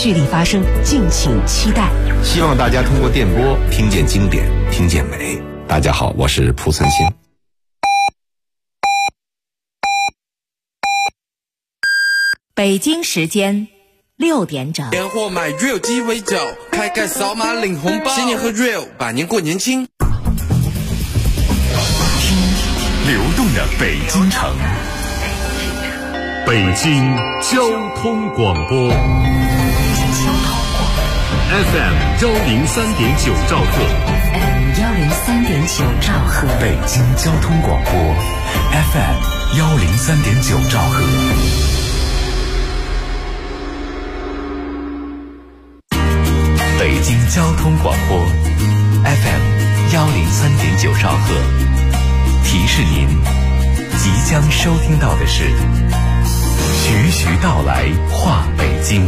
蓄力发声，敬请期待。 希望大家通过电波听见经典，听见美。大家好，我是蒲存昕。 北京时间6点整， 年货买 real 鸡尾酒，开盖扫码领红包，新年和 real， 百年过年轻。 听流动的北京城，北京交通广播 FM 103.9兆赫 103.9兆赫， 北京交通广播 FM 103.9兆赫。北京交通广播 FM 103.9兆赫，提示您即将收听到的是徐徐道来话北京。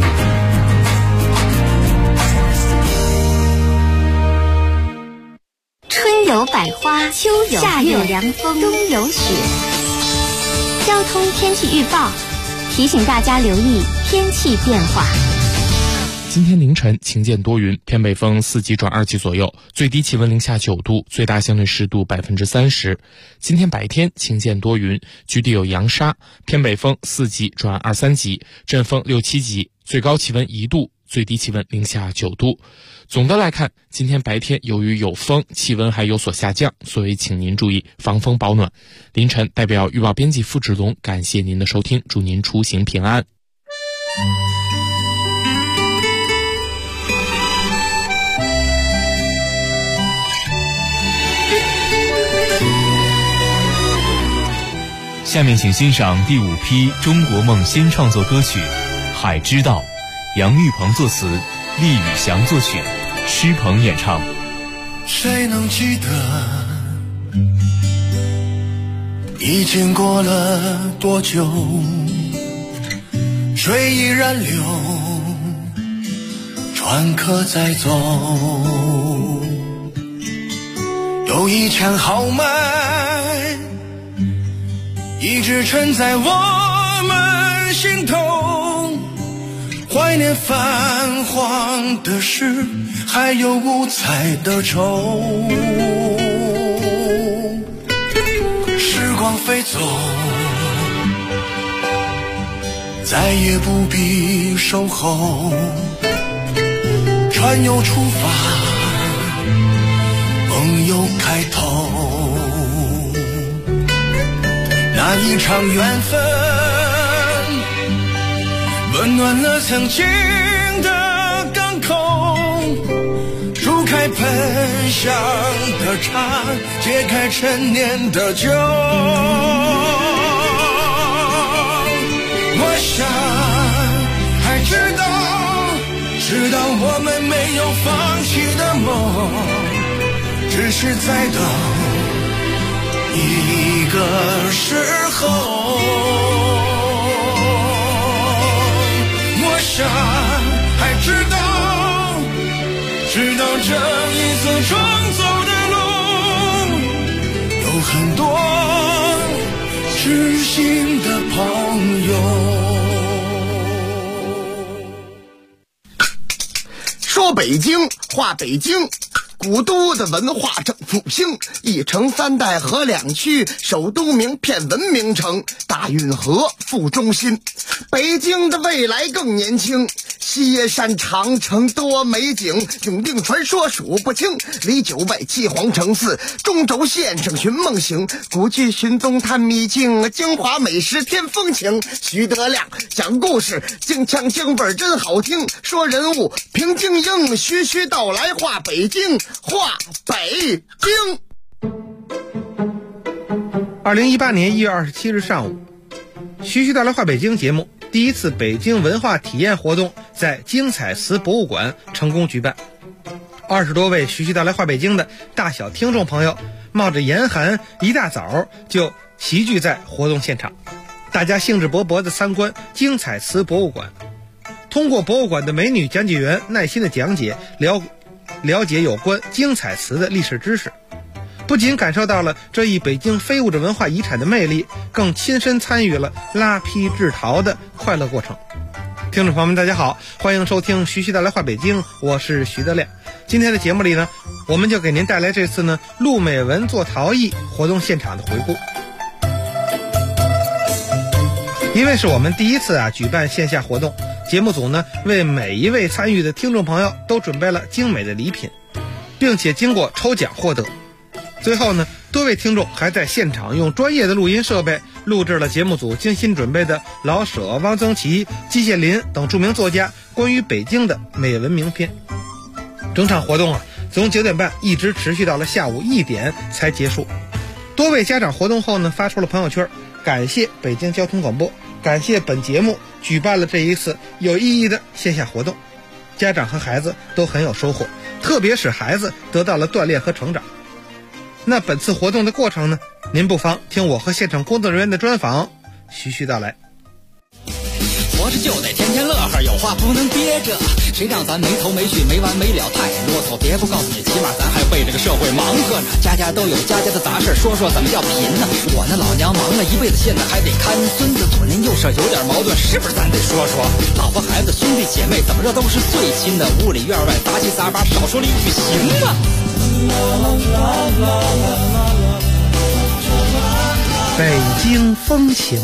春有百花，秋有夏有凉风，冬有雪。交通天气预报提醒大家留意天气变化。 今天凌晨晴间多云，偏北风4级转2级左右，最低气温零下9度，最大相对湿度30%。今天白天晴间多云，局地有扬沙，偏北风4级转2、3级，阵风6、7级，最高气温1度，最低气温零下9度。总的来看，今天白天由于有风，气温还有所下降，所以请您注意防风保暖。凌晨代表预报编辑付志龙感谢您的收听，祝您出行平安。 下面请欣赏第5批中国梦新创作歌曲《海之道》，杨玉鹏作词，厉宇翔作曲，施鹏演唱。 谁能记得已经过了多久，水依然流，船可在走，有一腔豪迈一直沉在我们心头，怀念泛黄的诗，还有五彩的愁。时光飞走，再也不必守候，船又出发，梦又开头。那一场缘分温暖了曾经的港口，煮开喷香的茶，解开陈年的酒。我想还知道我们没有放弃的梦，只是在等一个时候。我想还知道这一次重走的路，有很多知心的朋友。 说北京话北京，古都的文化正复兴，一城三代河两区，首都名片文明城，大运河副中心。北京的未来更年轻，西山长城多美景，永定传说数不清，离9外7皇城4，中轴线上寻梦行，古迹寻踪探秘境，京华美食添风情。徐德亮讲故事，京腔京味真好听，说人物评京英，徐徐道来话北京，话北京。 2018年1月27日上午，徐徐道来话北京节目第一次北京文化体验活动在京彩瓷博物馆成功举办。20多位徐徐道来话北京的大小听众朋友冒着严寒，一大早就齐聚在活动现场，大家兴致勃勃地参观京彩瓷博物馆，通过博物馆的美女讲解员耐心的讲解，了解有关京彩瓷的历史知识，不仅感受到了这一北京非物质文化遗产的魅力，更亲身参与了拉坯制陶的快乐过程。 听众朋友们大家好，欢迎收听徐徐带来话北京，我是徐德亮。今天的节目里呢，我们就给您带来这次呢陆美文做陶艺活动现场的回顾。因为是我们第一次举办线下活动，节目组呢为每一位参与的听众朋友都准备了精美的礼品，并且经过抽奖获得。最后呢，多位听众还在现场用专业的录音设备录制了节目组精心准备的老舍、汪曾祺、季羡林等著名作家关于北京的美文名篇。整场活动从9点半一直持续到了下午1点才结束。多位家长活动后呢发出了朋友圈，感谢北京交通广播，感谢本节目举办了这一次有意义的线下活动。家长和孩子都很有收获，特别是孩子得到了锻炼和成长。那本次活动的过程呢，您不妨听我和现场工作人员的专访，徐徐道来。 活着就得天天乐呵，有话不能憋着，谁让咱没头没绪没完没了太啰嗦。别不告诉你，起码咱还为这个社会忙活呢。家家都有家家的杂事，说说怎么叫贫呢？我那老娘忙了一辈子，现在还得看孙子，左邻右舍有点矛盾，是不是咱得说说？老婆孩子兄弟姐妹怎么着都是最亲的，屋里院外杂七杂八，少说了一句行吗？ 北京风情。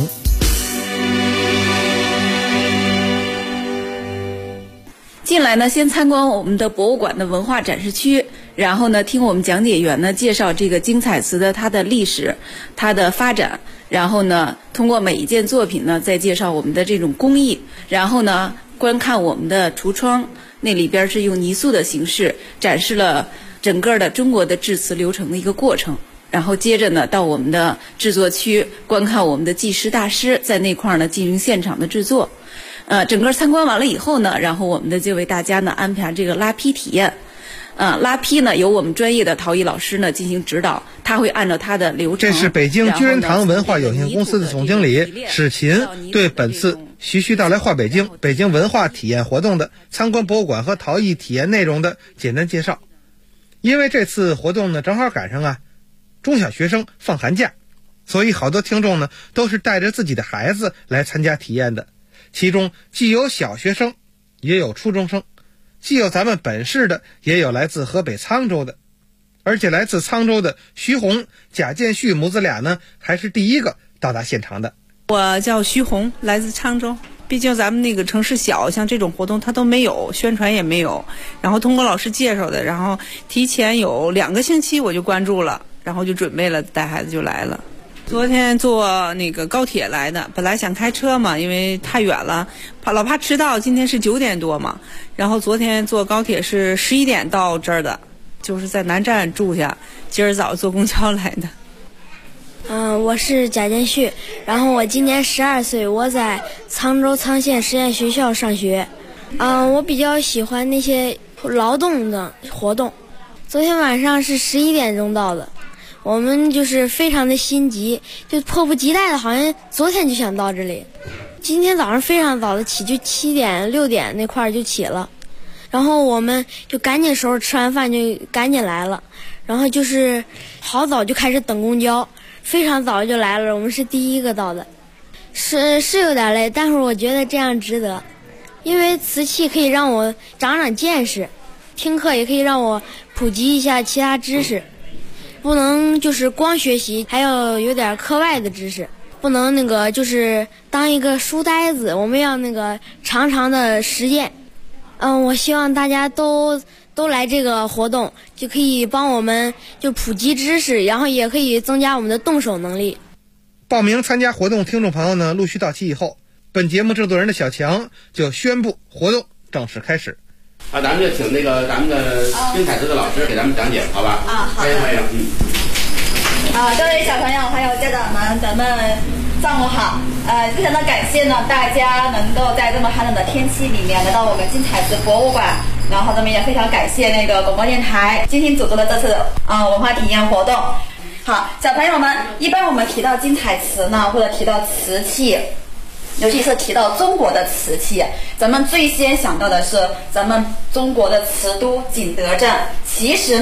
进来呢，先参观我们的博物馆的文化展示区，然后呢，听我们讲解员呢介绍这个精彩瓷的它的历史、它的发展，然后呢，通过每一件作品呢，再介绍我们的这种工艺，然后呢，观看我们的橱窗，那里边是用泥塑的形式展示了整个的中国的制瓷流程的一个过程。然后接着呢，到我们的制作区观看我们的技师大师在那块呢进行现场的制作。整个参观完了以后呢，然后我们的就为大家呢安排这个拉坯体验。拉坯呢由我们专业的陶艺老师呢进行指导，他会按照他的流程。 这是北京居仁堂文化有限公司的总经理史琴对本次徐徐道来话北京北京文化体验活动的参观博物馆和陶艺体验内容的简单介绍。因为这次活动呢正好赶上中小学生放寒假，所以好多听众呢都是带着自己的孩子来参加体验的。其中既有小学生，也有初中生，既有咱们本市的，也有来自河北沧州的。而且来自沧州的徐红、贾建旭母子俩呢，还是第一个到达现场的。 我叫徐红，来自沧州。毕竟咱们那个城市小，像这种活动它都没有，宣传也没有，然后通过老师介绍的，然后提前有2个星期我就关注了，然后就准备了，带孩子就来了。昨天坐那个高铁来的，本来想开车嘛，因为太远了，老怕迟到。今天是9点多嘛，然后昨天坐高铁是11点到这儿的，就是在南站住下，今儿早坐公交来的。 我是贾建旭，然后我今年12岁，我在沧州沧县实验学校上学。我比较喜欢那些劳动的活动。昨天晚上是11点钟到的。我们就是非常的心急，就迫不及待的，好像昨天就想到这里。今天早上非常早的起，就7点6点那块就起了，然后我们就赶紧收拾，吃完饭就赶紧来了，然后就是好早就开始等公交，非常早就来了，我们是第一个到的。是有点累，但是我觉得这样值得，因为瓷器可以让我长长见识，听课也可以让我普及一下其他知识。不能就是光学习，还要有点课外的知识，不能就是当一个书呆子，我们要常常的实践。我希望大家都来这个活动，就可以帮我们就普及知识，然后也可以增加我们的动手能力。 报名参加活动听众朋友呢陆续到齐以后，本节目制作人的小强就宣布活动正式开始。 咱们就请咱们的精彩瓷的老师给咱们讲解，好吧？ 好的。 欢迎。 各位小朋友还有家长们，咱们上午好。非常的感谢呢，大家能够在这么寒冷的天气里面来到我们精彩瓷博物馆，然后咱们也非常感谢广播电台精心组织的这次文化体验活动。好，小朋友们，一般我们提到精彩瓷呢，或者提到瓷器，尤其是提到中国的瓷器，咱们最先想到的是咱们中国的瓷都景德镇。其实呢，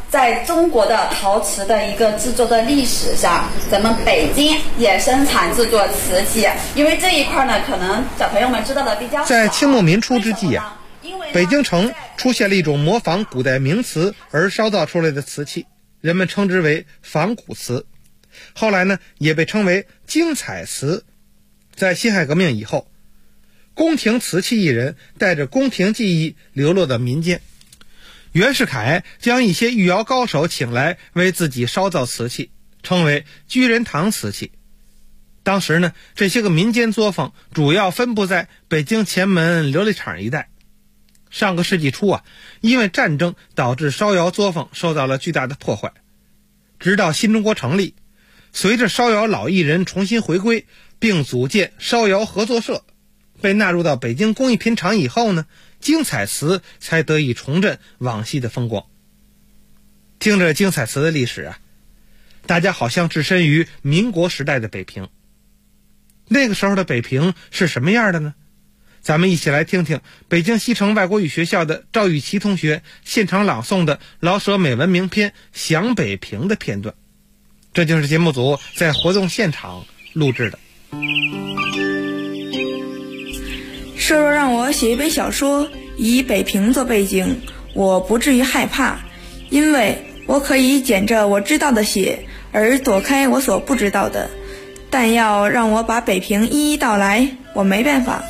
在中国的陶瓷的一个制作的历史上，咱们北京也生产制作瓷器，因为这一块呢，可能小朋友们知道的比较少。 在清末民初之际北京城出现了一种模仿古代名瓷而烧造出来的瓷器，人们称之为仿古瓷，后来呢也被称为精彩瓷。在辛亥革命以后，宫廷瓷器艺人带着宫廷技艺流落到民间，袁世凯将一些御窑高手请来为自己烧造瓷器，称为居仁堂瓷器。当时呢，这些个民间作坊主要分布在北京前门琉璃厂一带。上个世纪初因为战争导致烧窑作坊受到了巨大的破坏，直到新中国成立，随着烧窑老艺人重新回归并组建烧窑合作社，被纳入到北京工艺品厂以后呢，精彩瓷才得以重振往昔的风光。听着精彩瓷的历史大家好像置身于民国时代的北平。那个时候的北平是什么样的呢？咱们一起来听听北京西城外国语学校的赵玉琪同学现场朗诵的老舍美文名篇《想北平》的片段，这就是节目组在活动现场录制的。 设若让我写一本小说，以北平做背景，我不至于害怕，因为我可以捡着我知道的写，而躲开我所不知道的。但要让我把北平一一道来，我没办法。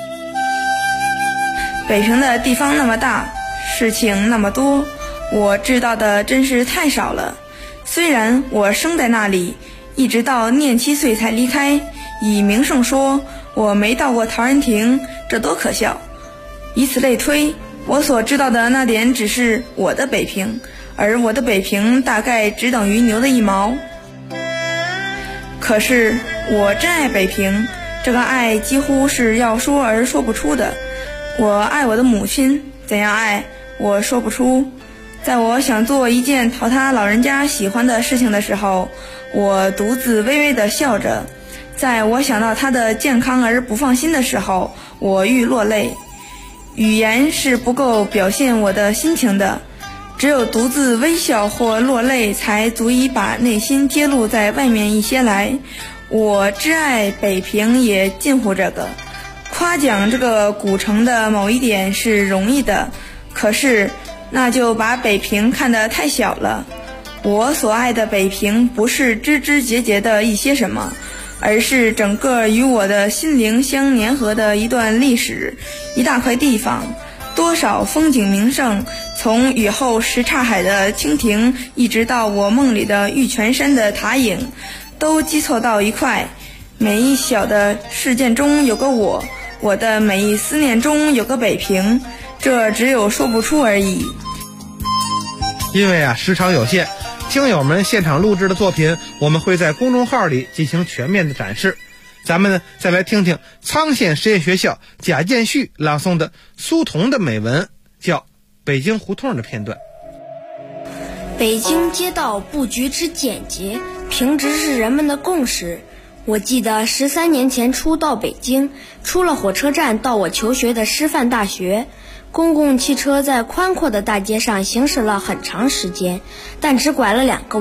北平的地方那么大，事情那么多，我知道的真是太少了。虽然我生在那里，一直到念7岁才离开，以名声说我没到过陶然亭，这多可笑。以此类推，我所知道的那点只是我的北平，而我的北平大概只等于牛的1毛。可是我真爱北平，这个爱几乎是要说而说不出的。我爱我的母亲，怎样爱我说不出。在我想做一件讨她老人家喜欢的事情的时候，我独自微微地笑着。在我想到她的健康而不放心的时候，我欲落泪。语言是不够表现我的心情的，只有独自微笑或落泪才足以把内心揭露在外面一些来。我挚爱北平也近乎这个。夸奖这个古城的某一点是容易的，可是那就把北平看得太小了。我所爱的北平不是枝枝节节的一些什么，而是整个与我的心灵相粘合的一段历史，一大块地方，多少风景名胜，从雨后什刹海的蜻蜓，一直到我梦里的玉泉山的塔影，都积凑到一块。每一小的事件中有个我的每一思念中有个北平，这只有说不出而已。 因为时长有限，听友们现场录制的作品我们会在公众号里进行全面的展示。咱们呢再来听听苍县实验学校贾建旭朗诵的苏童的美文，叫《北京胡同》的片段。 北京街道布局之简洁平直是人们的共识。我记得13年前初到北京，出了火车站到我求学的师范大学，公共汽车在宽阔的大街上行驶了很长时间，但只拐了2个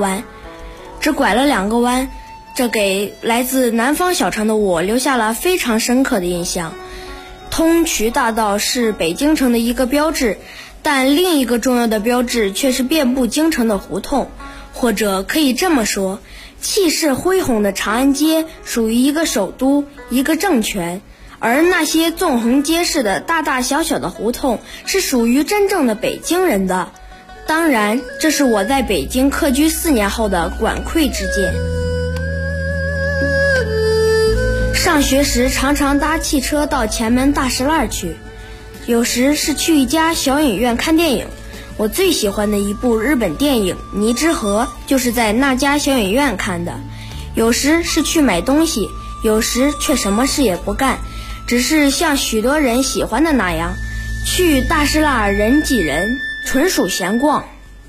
弯，这给来自南方小城的我留下了非常深刻的印象。通衢大道是北京城的一个标志，但另一个重要的标志却是遍布京城的胡同，或者可以这么说，气势恢宏的长安街属于一个首都，一个政权，而那些纵横街市的大大小小的胡同是属于真正的北京人的。当然，这是我在北京客居4年后的管窥之见。上学时常常搭汽车到前门大石栏去，有时是去一家小影院看电影。我最喜欢的一部日本电影《泥之河》就是在那家小影院看的。有时是去买东西，有时却什么事也不干，只是像许多人喜欢的那样，去大石栏人挤人，纯属闲逛。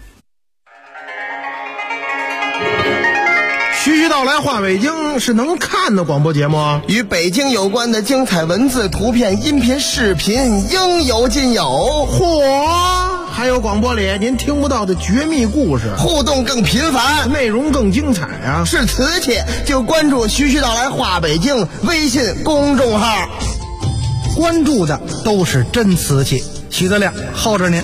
徐徐道来话北京是能看的广播节目，与北京有关的精彩文字、图片、音频、视频应有尽有。嚯！ 还有广播里您听不到的绝密故事， 互动更频繁， 内容更精彩啊！ 是瓷器就关注徐徐道来话北京微信公众号， 关注的都是真瓷器。徐德亮候着您。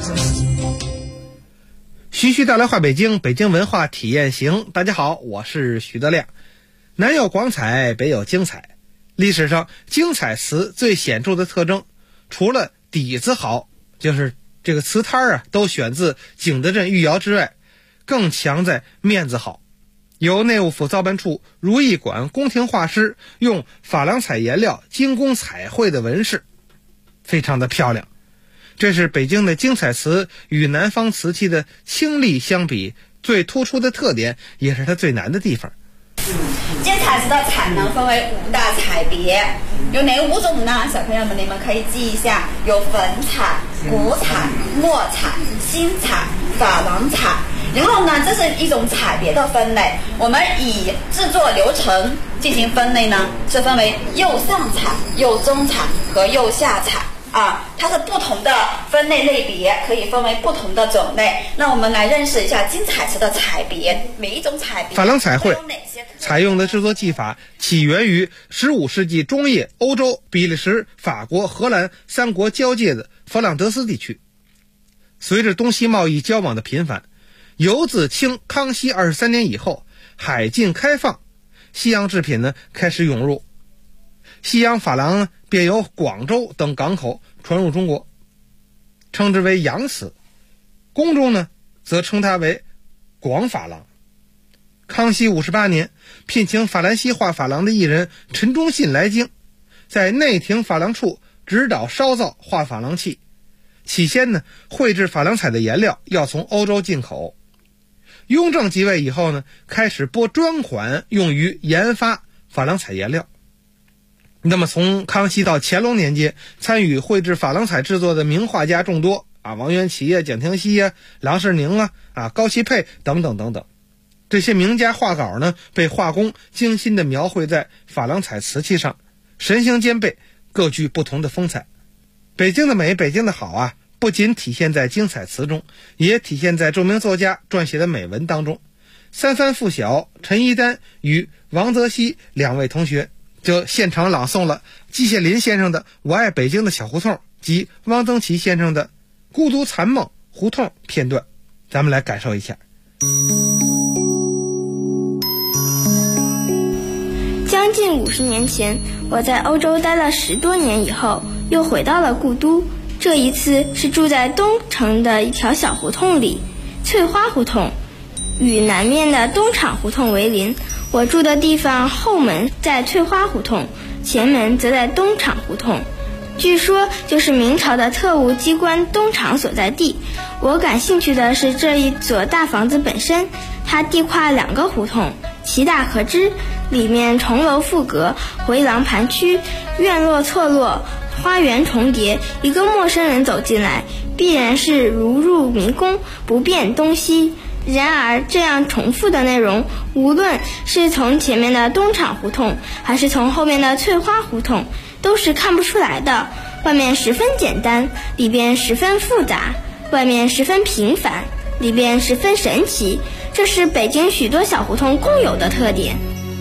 徐徐道来话北京，北京文化体验行。大家好，我是徐德亮。南有广彩，北有精彩。历史上精彩瓷最显著的特征，除了底子好，就是这个瓷摊啊都选自景德镇御窑之外，更强在面子好。由内务府造办处如意馆宫廷画师用珐琅彩颜料精工彩绘的纹饰，非常的漂亮。这是北京的精彩瓷与南方瓷器的清丽相比最突出的特点，也是它最难的地方。 精彩瓷的彩呢分为5大彩别，有哪5种呢？小朋友们你们可以记一下，有粉彩、古彩、墨彩、新彩、珐琅彩。然后呢，这是一种彩别的分类。我们以制作流程进行分类呢，是分为釉上彩、釉中彩和釉下彩。它是不同的分类类别，可以分为不同的种类。那我们来认识一下精彩瓷的彩别，每一种彩别珐琅彩绘采用的制作技法起源于15世纪中叶欧洲比利时、法国、荷兰3国交界的佛朗德斯地区。随着东西贸易交往的频繁，尤自清康熙23年以后，海禁开放，西洋制品呢开始涌入，西洋珐琅呢便由广州等港口传入中国，称之为洋瓷。宫中呢则称它为广珐琅。康熙58年聘请法兰西画珐琅的艺人陈忠信来京，在内廷珐琅处指导烧造画珐琅器。起先呢，绘制珐琅彩的颜料要从欧洲进口。雍正即位以后呢，开始拨专款用于研发珐琅彩颜料。那么从康熙到乾隆年间，参与绘制珐琅彩制作的名画家众多王元祁呀、蒋廷锡呀、郎世宁高希佩等等等等。这些名家画稿呢，被画工精心的描绘在珐琅彩瓷器上，神形兼备，各具不同的风采。北京的美，北京的好不仅体现在精彩瓷中，也体现在著名作家撰写的美文当中。三番附小陈一丹与王泽熙2位同学就现场朗诵了季羡林先生的《我爱北京的小胡同》及汪曾祺先生的《孤独残梦胡同》片段，咱们来感受一下。 将近50年前，我在欧洲待了10多年以后，又回到了故都。这一次是住在东城的一条小胡同里，翠花胡同，与南面的东厂胡同为邻。我住的地方后门在翠花胡同，前门则在东厂胡同，据说就是明朝的特务机关东厂所在地。我感兴趣的是这一所大房子本身，它地跨2个胡同，其大可知，里面重楼复阁，回廊盘曲，院落错落，花园重叠。一个陌生人走进来，必然是如入迷宫，不辨东西。然而这样重复的内容，无论是从前面的东厂胡同，还是从后面的翠花胡同，都是看不出来的。外面十分简单，里边十分复杂；外面十分平凡，里边十分神奇。这是北京许多小胡同共有的特点。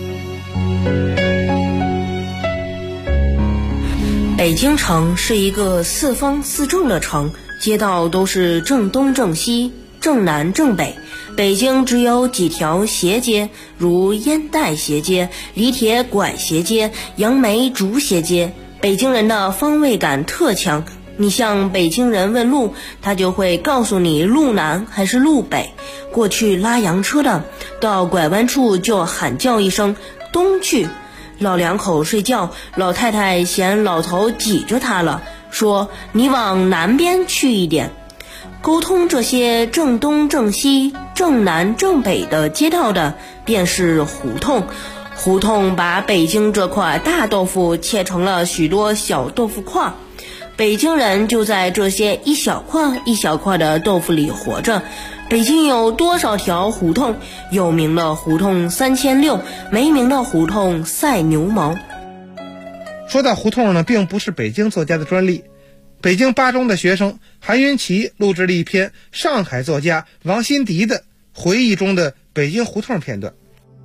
北京城是一个4方4正的城，街道都是正东正西、正南正北。北京只有几条斜街，如烟袋斜街、李铁拐斜街、杨梅竹斜街。北京人的方位感特强，你向北京人问路，他就会告诉你路南还是路北。过去拉洋车的，到拐弯处就喊叫一声东去。老两口睡觉，老太太嫌老头挤着他了，说你往南边去一点。沟通这些正东正西、正南正北的街道的，便是胡同。胡同把北京这块大豆腐切成了许多小豆腐块，北京人就在这些一小块一小块的豆腐里活着。北京有多少条胡同？有名的胡同3600，没名的胡同赛牛毛。 说到胡同呢，并不是北京作家的专利。 北京八中的学生韩云奇录制了一篇上海作家王辛迪的回忆中的北京胡同片段。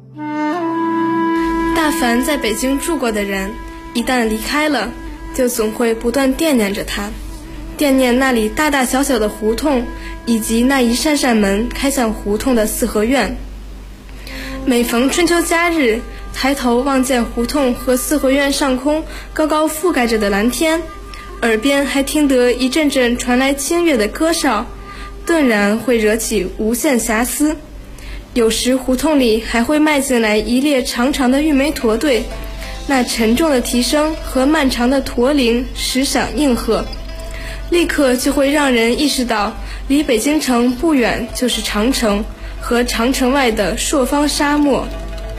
大凡在北京住过的人，一旦离开了，就总会不断惦念着它，惦念那里大大小小的胡同，以及那一扇扇门开向胡同的四合院。每逢春秋佳日，抬头望见胡同和四合院上空高高覆盖着的蓝天，耳边还听得一阵阵传来清越的歌哨，顿然会惹起无限遐思。有时胡同里还会迈进来一列长长的玉梅驼队，那沉重的蹄声和漫长的驼铃时响应和，立刻就会让人意识到，离北京城不远就是长城和长城外的朔方沙漠。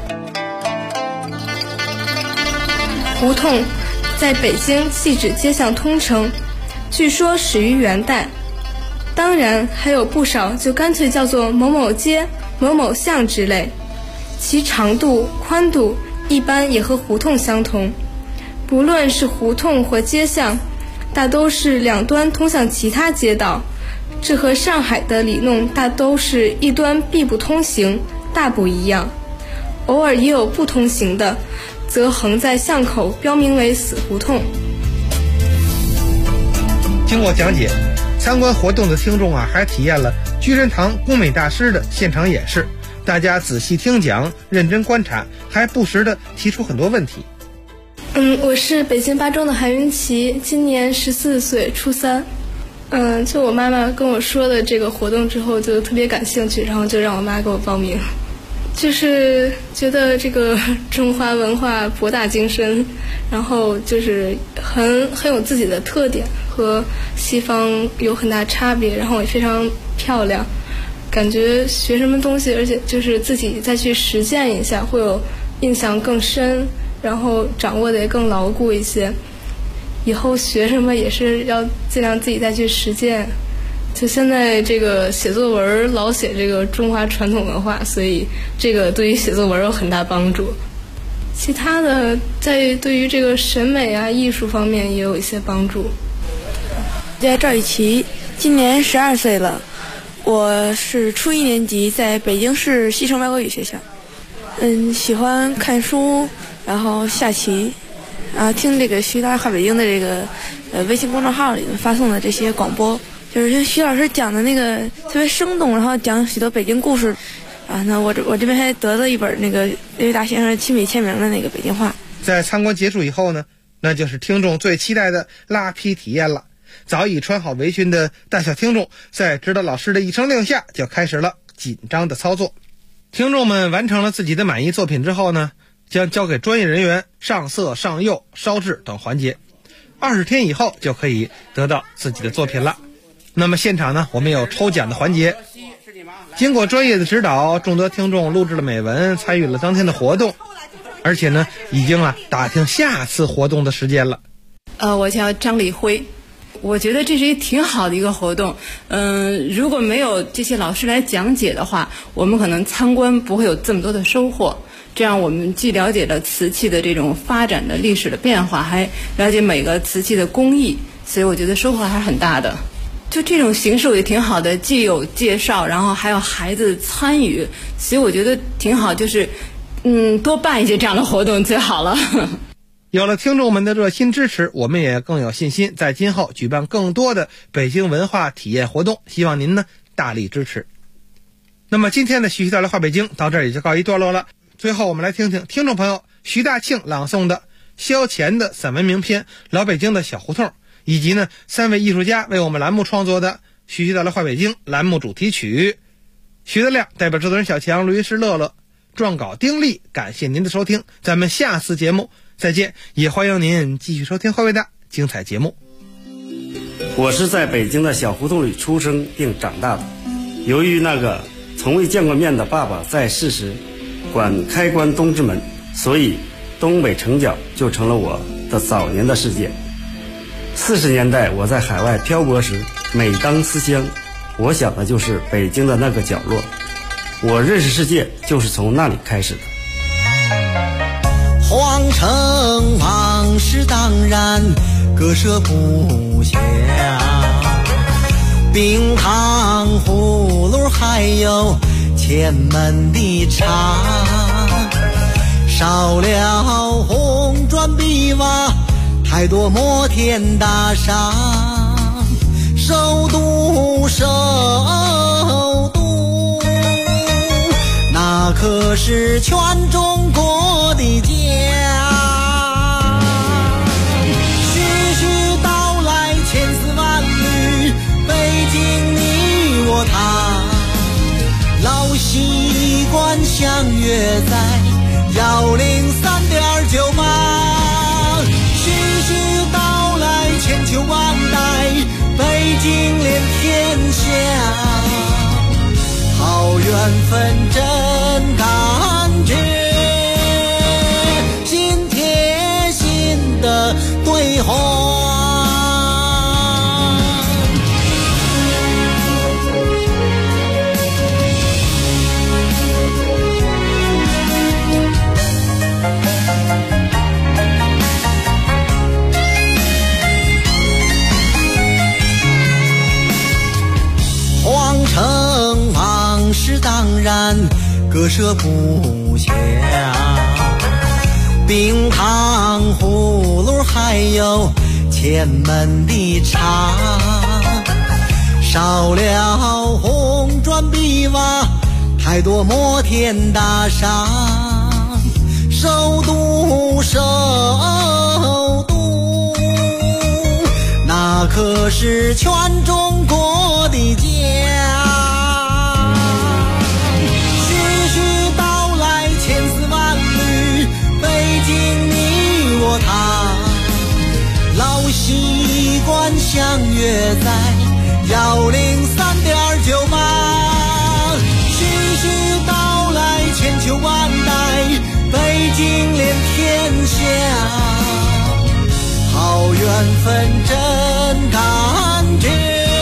胡同在北京系指街巷通称，据说始于元代，当然还有不少就干脆叫做某某街、某某巷之类，其长度、宽度一般也和胡同相同。不论是胡同或街巷，大都是两端通向其他街道，这和上海的里弄大都是一端必不通行，大不一样。偶尔也有不通行的，则横在巷口标明为死胡同。 经过讲解，参观活动的听众还体验了居仁堂工美大师的现场演示，大家仔细听讲，认真观察，还不时地提出很多问题。 我是北京八中的韩云奇，今年14岁，初三。就我妈妈跟我说的这个活动之后，就特别感兴趣，然后就让我妈给我报名。就是觉得这个中华文化博大精深，然后就是很有自己的特点，和西方有很大差别，然后也非常漂亮，感觉学什么东西，而且就是自己再去实践一下，会有印象更深，然后掌握的也更牢固一些。以后学什么也是要尽量自己再去实践。就现在这个写作文老写这个中华传统文化，所以这个对于写作文有很大帮助。其他的在对于这个审美艺术方面也有一些帮助。 叫赵雨琪，今年12岁了，我是初1年级，在北京市西城外国语学校。喜欢看书，然后下棋，听这个徐大话北京的这个微信公众号里面发送的这些广播。就是徐老师讲的那个特别生动，然后讲许多北京故事那我这边还得了一本那个刘大先生亲笔签名的那个北京话。 在参观结束以后呢，那就是听众最期待的拉坯体验了。早已穿好围裙的大小听众，在指导老师的一声令下，就开始了紧张的操作。听众们完成了自己的满意作品之后呢，将交给专业人员上色、上釉、烧制等环节，20天以后就可以得到自己的作品了。那么现场呢，我们有抽奖的环节。经过专业的指导，众多听众录制了美文，参与了当天的活动，而且呢，已经打听下次活动的时间了。 我叫张丽辉，我觉得这是一挺好的一个活动。如果没有这些老师来讲解的话，我们可能参观不会有这么多的收获。这样我们既了解了瓷器的这种发展的历史的变化，还了解每个瓷器的工艺，所以我觉得收获还是很大的。就这种形式也挺好的，既有介绍，然后还有孩子参与，所以我觉得挺好，就是多办一些这样的活动最好了。 有了听众们的热心支持，我们也更有信心在今后举办更多的北京文化体验活动，希望您呢大力支持。那么今天的徐徐道来话北京到这儿也就告一段落了。最后我们来听听听众朋友徐大庆朗诵的萧乾的散文名篇《老北京的小胡同》，以及呢3位艺术家为我们栏目创作的徐徐道来话北京栏目主题曲。徐德亮代表制作人小强、录音师乐乐，撰稿丁力，感谢您的收听，咱们下次节目再见，也欢迎您继续收听后面的精彩节目。 我是在北京的小胡同里出生并长大的，由于那个从未见过面的爸爸在世时管开关东直门，所以东北城角就成了我的早年的世界。40年代我在海外漂泊时，每当思乡，我想的就是北京的那个角落，我认识世界就是从那里开始的。 皇城往事当然割舍不下，冰糖葫芦还有前门的茶，少了红砖碧瓦，太多摩天大厦，首都首都，那可是全中国的家。徐徐道来千丝万缕，北京你我他，老习惯相约在103.98。徐徐道来千秋万代，北京连天下，好缘分真感觉，心贴心的对话。皇城往事当然割舍不下，冰糖葫芦还有前门的茶，少了红砖碧瓦，太多摩天大厦，首都首都，那可是全中国的家。徐徐道来千丝万缕，北京你我他，老习惯相约在103.98。徐徐道来千秋万代，北京连天下，好缘分真感觉，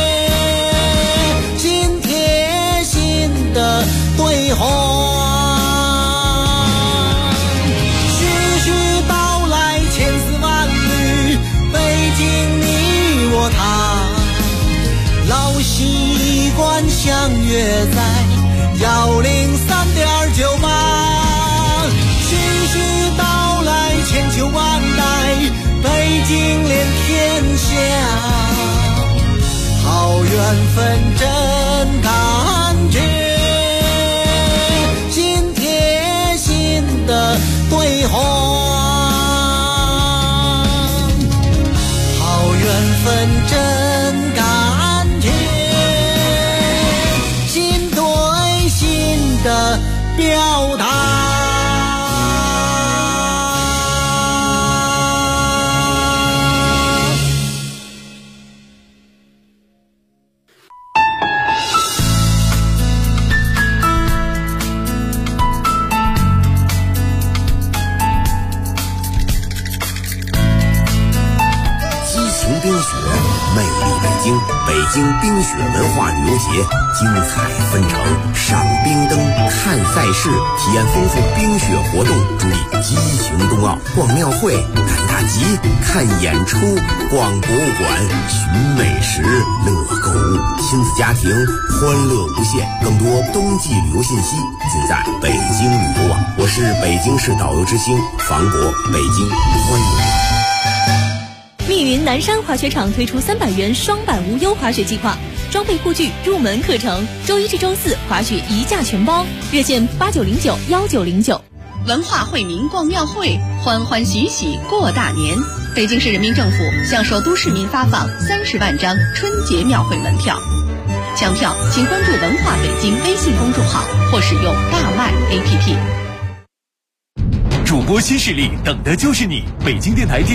心贴心的对话。徐徐道来千丝万缕，北京你我他，老习惯相约在103.98。徐徐道来千秋万代，北京连天下，好缘分真感觉，心贴心的对话。好缘分真感觉，心对心的表达。 冰雪，魅力北京，北京冰雪文化旅游节精彩纷呈，赏冰灯，看赛事，体验丰富冰雪活动，助力激情冬奥，逛庙会，赶大集，看演出，逛博物馆，寻美食，乐购物，亲子家庭欢乐无限。更多冬季旅游信息尽在北京旅游网。我是北京市导游之星房博，北京欢迎你。 密云南山滑雪场推出300元双板无忧滑雪计划，装备护具、入门课程，周一至周四滑雪一价全包，热线89091909。 文化惠民逛庙会，欢欢喜喜过大年。北京市人民政府向首都市民发放30万张春节庙会门票，抢票请关注文化北京微信公众号或使用大麦 APP。 主播新势力，等的就是你！北京电台